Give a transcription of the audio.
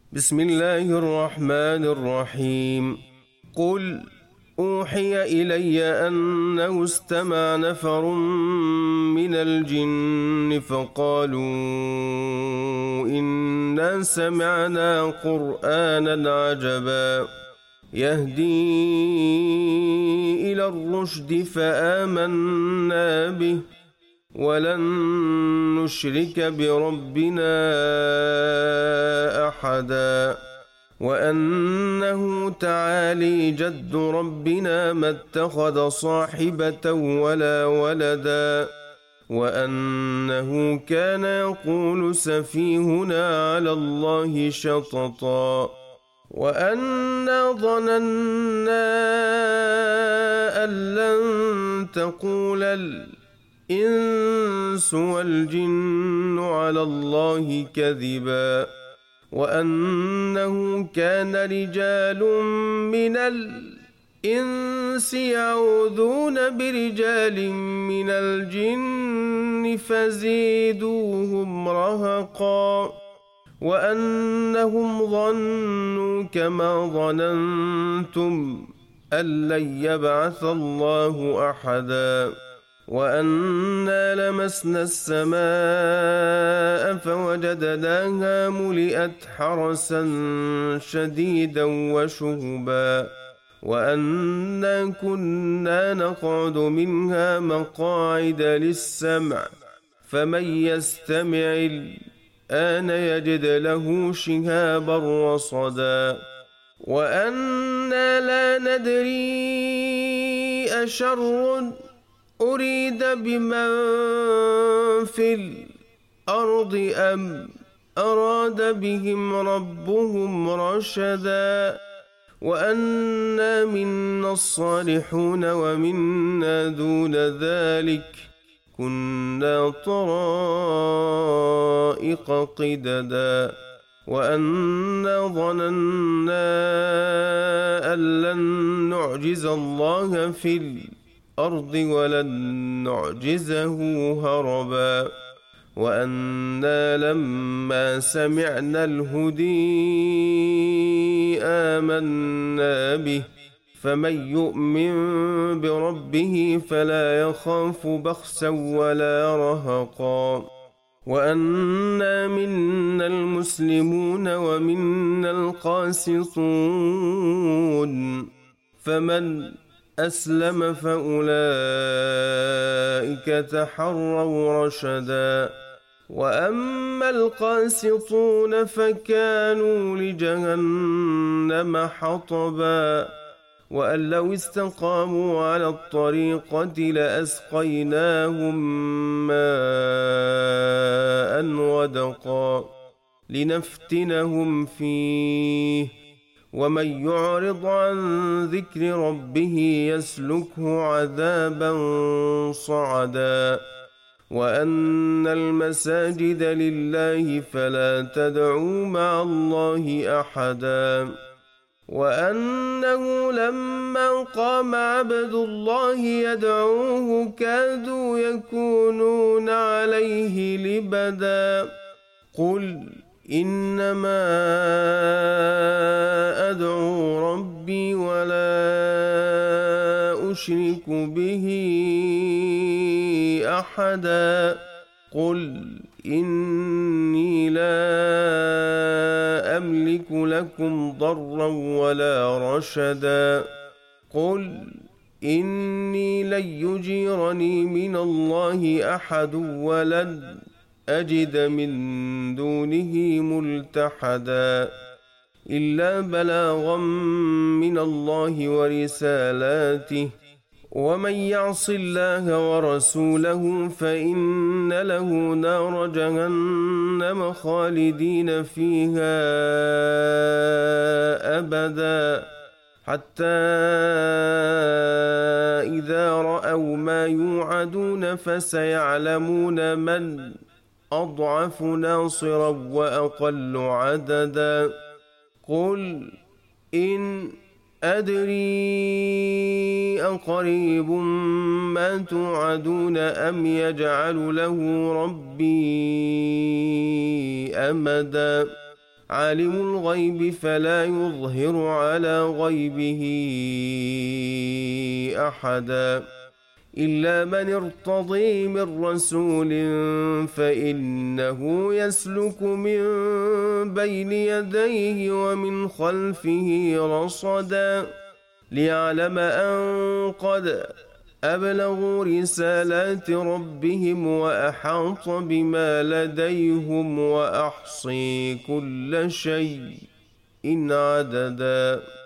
بسم الله الرحمن الرحيم. قل أوحي إلي أنه استمع نفر من الجن فقالوا إنا سمعنا قرآنا عجبا يهدي إلى الرشد فآمنا به ولن نشرك بربنا أحدا وأنه تعالي جد ربنا ما اتخذ صاحبة ولا ولدا وأنه كان يقول سفيهنا على الله شططا وأنا ظننا أن لن تقول الإنس والجن على الله كذبا وأنه كان رجال من الإنس يعوذون برجال من الجن فزيدوهم رهقا وأنهم ظنوا كما ظننتم أن لن يبعث الله أحدا وأنا لمسنا السماء فوجدناها ملئت حرسا شديدا وشهبا وأنا كنا نقعد منها مقاعد للسمع فمن يستمع الآن يجد له شهابا رصدا وأنا لا ندري أشر أريد بمن في الأرض أم أراد بهم ربهم رشدا وأنا منا الصالحون ومنا دون ذلك كنا طرائق قددا وأنا ظننا أن لن نعجز الله في الأرض ولن نعجزه هربا وأنا لما سمعنا الهدي آمنا به فمن يؤمن بربه فلا يخاف بخسا ولا رهقا وأنا منا المسلمون ومنا القاسطون فمن أسلم فأولئك تحروا رشدا وأما القاسطون فكانوا لجهنم حطبا وأن لو استقاموا على الطريقة لأسقيناهم ماء غدقا لنفتنهم فيه ومن يعرض عن ذكر ربه يسلكه عذابا صعدا وأن المساجد لله فلا تدعوا مع الله أحدا وأنه لما قام عبد الله يدعوه كادوا يكونون عليه لبدا قل إنما أدعو ربي ولا أشرك به أحدا قل إني لا أملك لكم ضرا ولا رشدا قل إني لن يجيرني من الله أحد ولن أجد من دونه ملتحدا إلا بلاغا من الله ورسالاته ومن يعص الله ورسوله فإن له نار جهنم خالدين فيها أبدا حتى إذا رأوا ما يوعدون فسيعلمون من أضعف ناصرا وأقل عددا قل إن أدري أقريب ما توعدون أم يجعل له ربي أمدا عالم الغيب فلا يظهر على غيبه أحدا إلا من ارتضي من رسول فإنه يسلك من بين يديه ومن خلفه رصدا ليعلم أن قد أبلغوا رسالات ربهم وأحاط بما لديهم وأحصي كل شيء عددا.